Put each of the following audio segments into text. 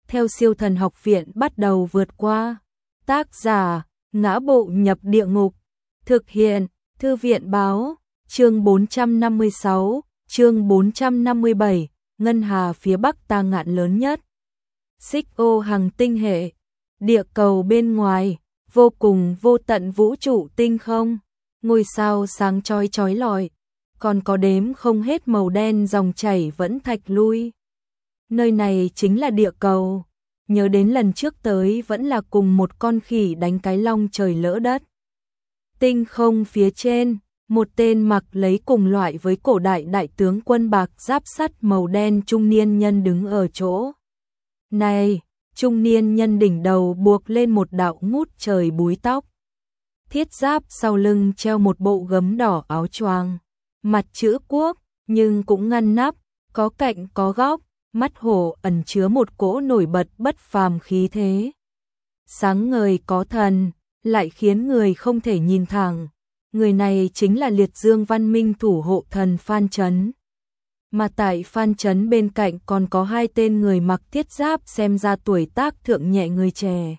theo Siêu Thần Học Viện bắt đầu vượt qua. Tác giả: Ngã Bộ Nhập Địa Ngục. Thực hiện: Thư viện báo. Chương 456, chương 457, ngân hà phía Bắc ta ngạn lớn nhất. Xích ô hành tinh hệ, địa cầu bên ngoài, vô cùng vô tận vũ trụ tinh không, ngôi sao sáng chói chói lọi, còn có đếm không hết màu đen dòng chảy vẫn thạch lui. Nơi này chính là địa cầu. Nhớ đến lần trước tới vẫn là cùng một con khỉ đánh cái long trời lỡ đất. Tinh không phía trên, một tên mặc lấy cùng loại với cổ đại đại tướng quân bạc giáp sắt màu đen trung niên nhân đứng ở chỗ. Này, trung niên nhân đỉnh đầu buộc lên một đạo ngút trời búi tóc. Thiết giáp sau lưng treo một bộ gấm đỏ áo choàng, mặt chữ quốc, nhưng cũng ngăn nắp, có cạnh có góc, mắt hổ ẩn chứa một cỗ nổi bật bất phàm khí thế. Sáng ngời có thần, lại khiến người không thể nhìn thẳng. Người này chính là Liệt Dương Văn Minh thủ hộ thần Phan Chấn. Mà tại Phan Chấn bên cạnh còn có hai tên người mặc thiết giáp xem ra tuổi tác thượng nhẹ người trẻ.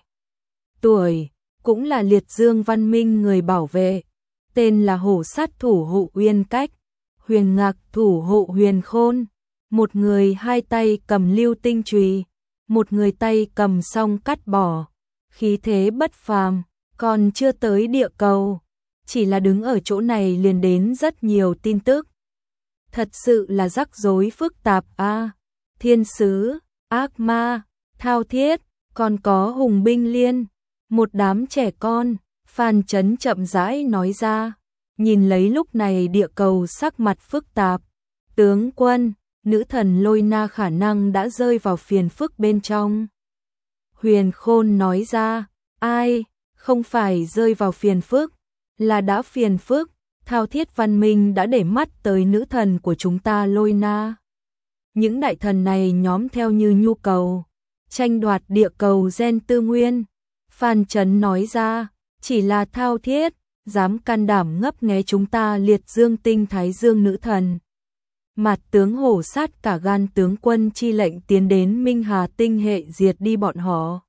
Tuổi, cũng là Liệt Dương Văn Minh người bảo vệ. Tên là Hổ Sát thủ hộ Uyên Cách, Huyền Ngạc thủ hộ Huyền Khôn. Một người hai tay cầm lưu tinh chùy, một người tay cầm song cắt bỏ. Khí thế bất phàm, còn chưa tới địa cầu. Chỉ là đứng ở chỗ này liền đến rất nhiều tin tức. Thật sự là rắc rối phức tạp a. Thiên sứ, ác ma, thao thiết, còn có hùng binh liên, một đám trẻ con. Phan Chấn chậm rãi nói ra, nhìn lấy lúc này địa cầu sắc mặt phức tạp. Tướng quân, nữ thần Lôi Na khả năng đã rơi vào phiền phức bên trong. Huyền Khôn nói ra, ai, không phải rơi vào phiền phức, là đã phiền phức. Thao thiết văn minh đã để mắt tới nữ thần của chúng ta Lôi Na. Những đại thần này nhóm theo như nhu cầu, tranh đoạt địa cầu gen tư nguyên. Phan Chấn nói ra, chỉ là thao thiết, dám can đảm ngấp nghé chúng ta Liệt Dương tinh Thái Dương nữ thần. Mặt tướng Hổ Sát cả gan tướng quân chi lệnh tiến đến Minh Hà tinh hệ diệt đi bọn họ.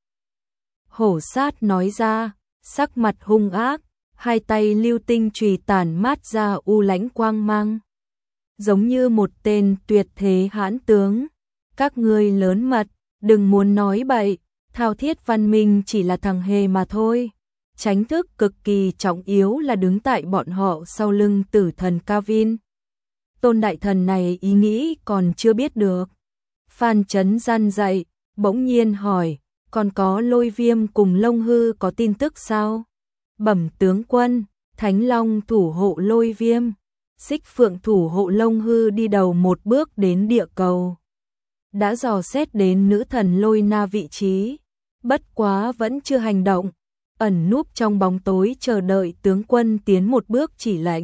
Hổ Sát nói ra, sắc mặt hung ác, hai tay lưu tinh chùy tản mát ra u lãnh quang mang. Giống như một tên tuyệt thế hãn tướng. Các ngươi lớn mật, đừng muốn nói bậy, thao thiết văn minh chỉ là thằng hề mà thôi. Tránh thức cực kỳ trọng yếu là đứng tại bọn họ sau lưng tử thần Kavin. Tôn đại thần này ý nghĩ còn chưa biết được. Phan Chấn gian dậy, bỗng nhiên hỏi, còn có Lôi Viêm cùng Long Hư có tin tức sao? Bẩm tướng quân, Thánh Long thủ hộ Lôi Viêm, Xích Phượng thủ hộ Long Hư đi đầu một bước đến địa cầu. Đã dò xét đến nữ thần Lôi Na vị trí, bất quá vẫn chưa hành động, ẩn núp trong bóng tối chờ đợi tướng quân tiến một bước chỉ lệnh.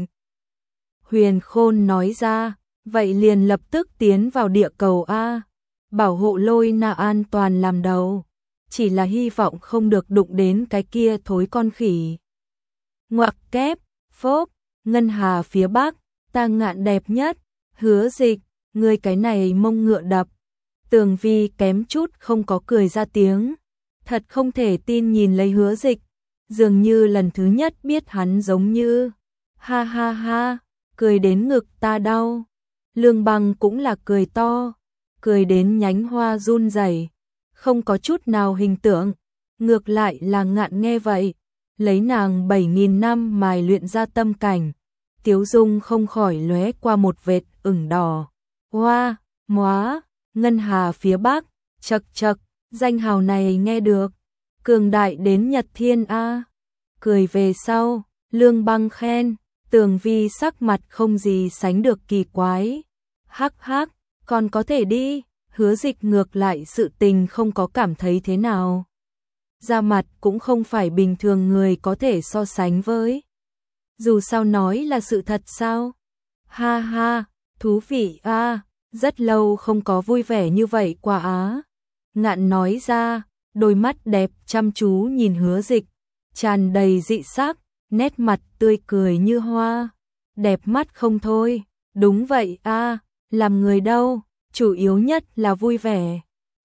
Huyền Khôn nói ra, vậy liền lập tức tiến vào địa cầu A, bảo hộ Lôi Na an toàn làm đầu, chỉ là hy vọng không được đụng đến cái kia thối con khỉ. Ngoặc kép, phốp, ngân hà phía Bắc, ta ngạn đẹp nhất, Hứa Dịch, ngươi cái này mông ngựa đập. Tường Vi kém chút không có cười ra tiếng, thật không thể tin nhìn lấy Hứa Dịch, dường như lần thứ nhất biết hắn giống như, ha ha ha, cười đến ngực ta đau. Lương Bằng cũng là cười to, cười đến nhánh hoa run rẩy, không có chút nào hình tượng, ngược lại là ngạn nghe vậy, lấy nàng 7.000 năm mài luyện ra tâm cảnh, tiếu dung không khỏi lóe qua một vệt ửng đỏ. Hoa, móa, ngân hà phía Bắc, chậc chậc, danh hào này nghe được, cường đại đến Nhật Thiên A. Cười về sau, Lương Băng khen, Tường Vi sắc mặt không gì sánh được kỳ quái. Hắc hắc, còn có thể đi. Hứa Dịch ngược lại sự tình không có cảm thấy thế nào. Da mặt cũng không phải bình thường người có thể so sánh với. Dù sao nói là sự thật sao? Ha ha, thú vị a, rất lâu không có vui vẻ như vậy qua á. Ngạn nói ra, đôi mắt đẹp chăm chú nhìn Hứa Dịch, tràn đầy dị sắc, nét mặt tươi cười như hoa. Đẹp mắt không thôi, đúng vậy a, làm người đâu, chủ yếu nhất là vui vẻ.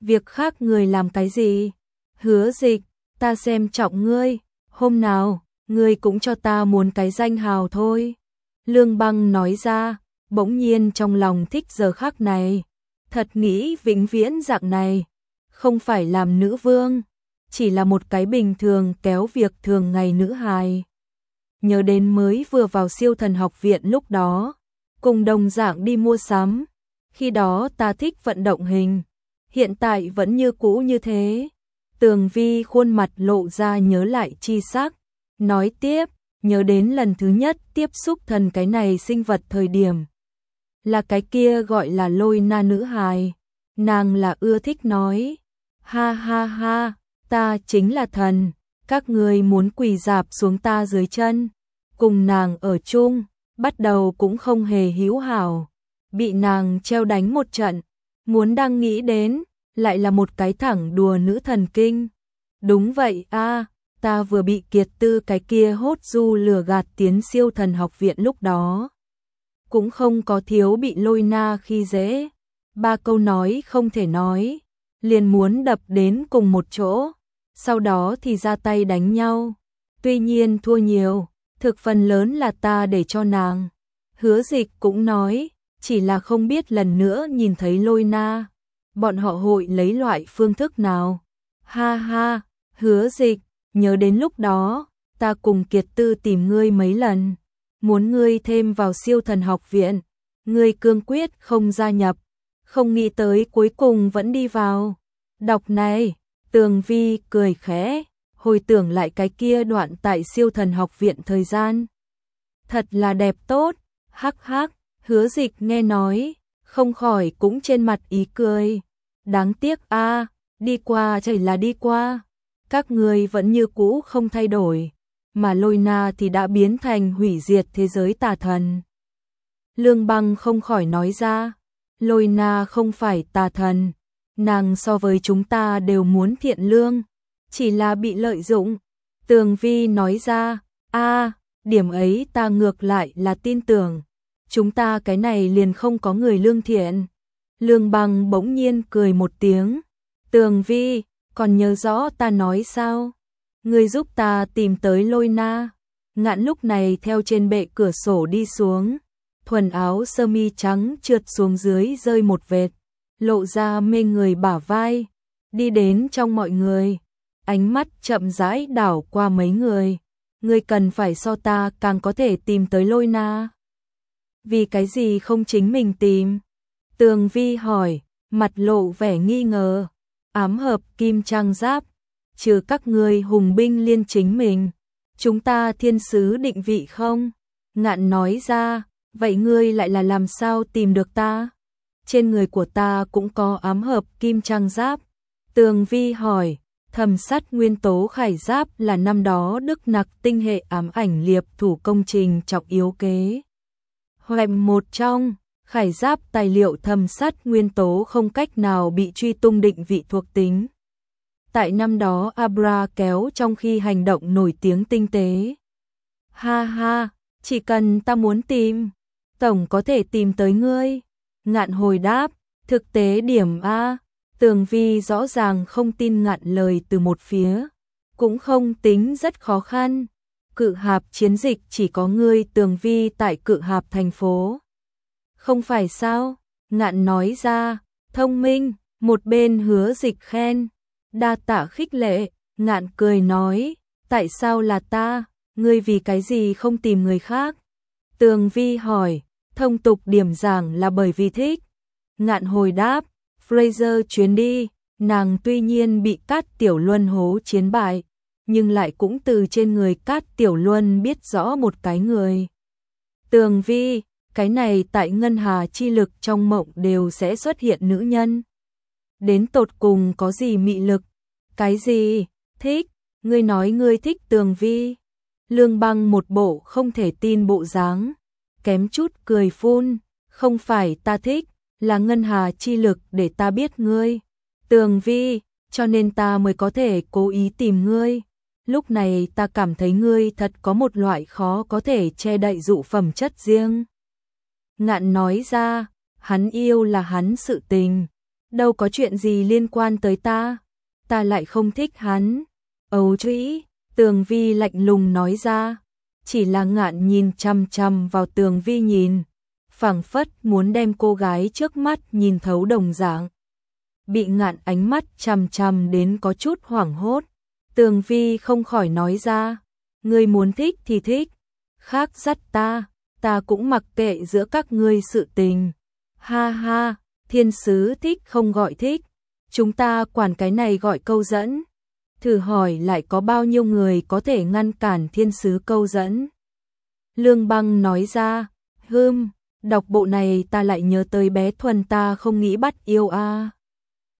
Việc khác người làm cái gì? Hứa Dịch, ta xem trọng ngươi, hôm nào, ngươi cũng cho ta muốn cái danh hào thôi. Lương Băng nói ra, bỗng nhiên trong lòng thích giờ khắc này. Thật nghĩ vĩnh viễn dạng này, không phải làm nữ vương, chỉ là một cái bình thường kéo việc thường ngày nữ hài. Nhớ đến mới vừa vào siêu thần học viện lúc đó, cùng đồng dạng đi mua sắm, khi đó ta thích vận động hình, hiện tại vẫn như cũ như thế. Tường Vi khuôn mặt lộ ra nhớ lại chi sắc, nói tiếp, nhớ đến lần thứ nhất tiếp xúc thần cái này sinh vật thời điểm. Là cái kia gọi là Lôi Na nữ hài, nàng là ưa thích nói, ha ha ha, ta chính là thần, các người muốn quỳ rạp xuống ta dưới chân. Cùng nàng ở chung, bắt đầu cũng không hề hữu hảo, bị nàng treo đánh một trận, muốn đang nghĩ đến, lại là một cái thẳng đùa nữ thần kinh. Đúng vậy a, ta vừa bị Kiệt Tư cái kia hốt du lừa gạt tiến siêu thần học viện lúc đó. Cũng không có thiếu bị Lôi Na khi dễ, 3 câu nói không thể nói, liền muốn đập đến cùng một chỗ, sau đó thì ra tay đánh nhau. Tuy nhiên thua nhiều, thực phần lớn là ta để cho nàng. Hứa Dịch cũng nói, chỉ là không biết lần nữa nhìn thấy Lôi Na, bọn họ hội lấy loại phương thức nào. Ha ha, Hứa Dịch, nhớ đến lúc đó, ta cùng Kiệt Tư tìm ngươi mấy lần, muốn ngươi thêm vào siêu thần học viện, ngươi cương quyết không gia nhập, không nghĩ tới cuối cùng vẫn đi vào. Đọc này, Tường Vi cười khẽ, hồi tưởng lại cái kia đoạn tại siêu thần học viện thời gian. Thật là đẹp tốt, hắc hắc, Hứa Dịch nghe nói, không khỏi cũng trên mặt ý cười. Đáng tiếc a, đi qua chỉ là đi qua, các người vẫn như cũ không thay đổi, mà Lôi Na thì đã biến thành hủy diệt thế giới tà thần. Lương Băng không khỏi nói ra, Lôi Na không phải tà thần, nàng so với chúng ta đều muốn thiện lương, chỉ là bị lợi dụng. Tường Vi nói ra, a, điểm ấy ta ngược lại là tin tưởng, chúng ta cái này liền không có người lương thiện. Lương Băng bỗng nhiên cười một tiếng, Tường Vi, còn nhớ rõ ta nói sao? Ngươi giúp ta tìm tới Lôi Na. Ngạn lúc này theo trên bệ cửa sổ đi xuống, thuần áo sơ mi trắng trượt xuống dưới rơi một vệt, lộ ra mê người bả vai, đi đến trong mọi người, ánh mắt chậm rãi đảo qua mấy người. Ngươi cần phải so ta càng có thể tìm tới Lôi Na. Vì cái gì không chính mình tìm? Tường Vi hỏi, mặt lộ vẻ nghi ngờ. Ám hợp kim trang giáp, trừ các ngươi hùng binh liên chính mình, chúng ta thiên sứ định vị không? Ngạn nói ra, vậy ngươi lại là làm sao tìm được ta? Trên người của ta cũng có ám hợp kim trang giáp. Tường Vi hỏi, thầm sắt nguyên tố khải giáp là năm đó Đức Nặc tinh hệ ám ảnh liệp thủ công trình trọng yếu kế. Hoạch một trong, khải giáp tài liệu thầm sắt nguyên tố không cách nào bị truy tung định vị thuộc tính. Tại năm đó Abra kéo trong khi hành động nổi tiếng tinh tế. Ha ha, chỉ cần ta muốn tìm, tổng có thể tìm tới ngươi. Ngạn hồi đáp, thực tế điểm A. Tường Vi rõ ràng không tin Ngạn lời từ một phía, cũng không tính rất khó khăn. Cự hạp chiến dịch chỉ có ngươi Tường Vi tại Cự hạp thành phố. Không phải sao? Ngạn nói ra, thông minh, một bên Hứa Dịch khen, đa tạ khích lệ. Ngạn cười nói, tại sao là ta, ngươi vì cái gì không tìm người khác? Tường Vi hỏi, thông tục điểm giảng là bởi vì thích. Ngạn hồi đáp, Fraser chuyến đi, nàng tuy nhiên bị Cát Tiểu Luân hố chiến bại, nhưng lại cũng từ trên người Cát Tiểu Luân biết rõ một cái người. Tường Vi, cái này tại ngân hà chi lực trong mộng đều sẽ xuất hiện nữ nhân. Đến tột cùng có gì mị lực? Cái gì? Thích? Ngươi nói ngươi thích Tường Vi? Lương Băng một bộ không thể tin bộ dáng, kém chút cười phun, không phải ta thích, là ngân hà chi lực để ta biết ngươi, Tường Vi, cho nên ta mới có thể cố ý tìm ngươi. Lúc này ta cảm thấy ngươi thật có một loại khó có thể che đậy dụ phẩm chất riêng. Ngạn nói ra, hắn yêu là hắn sự tình, đâu có chuyện gì liên quan tới ta lại không thích hắn. Ấu trĩ, Tường Vi lạnh lùng nói ra, chỉ là Ngạn nhìn chằm chằm vào Tường Vi nhìn, phảng phất muốn đem cô gái trước mắt nhìn thấu đồng dạng. Bị Ngạn ánh mắt chằm chằm đến có chút hoảng hốt, Tường Vi không khỏi nói ra, ngươi muốn thích thì thích, khác dắt ta cũng mặc kệ giữa các ngươi sự tình. Ha ha, thiên sứ thích không gọi thích, chúng ta quản cái này gọi câu dẫn. Thử hỏi lại có bao nhiêu người có thể ngăn cản thiên sứ câu dẫn. Lương Băng nói ra, đọc bộ này ta lại nhớ tới bé Thuần ta không nghĩ bắt yêu a.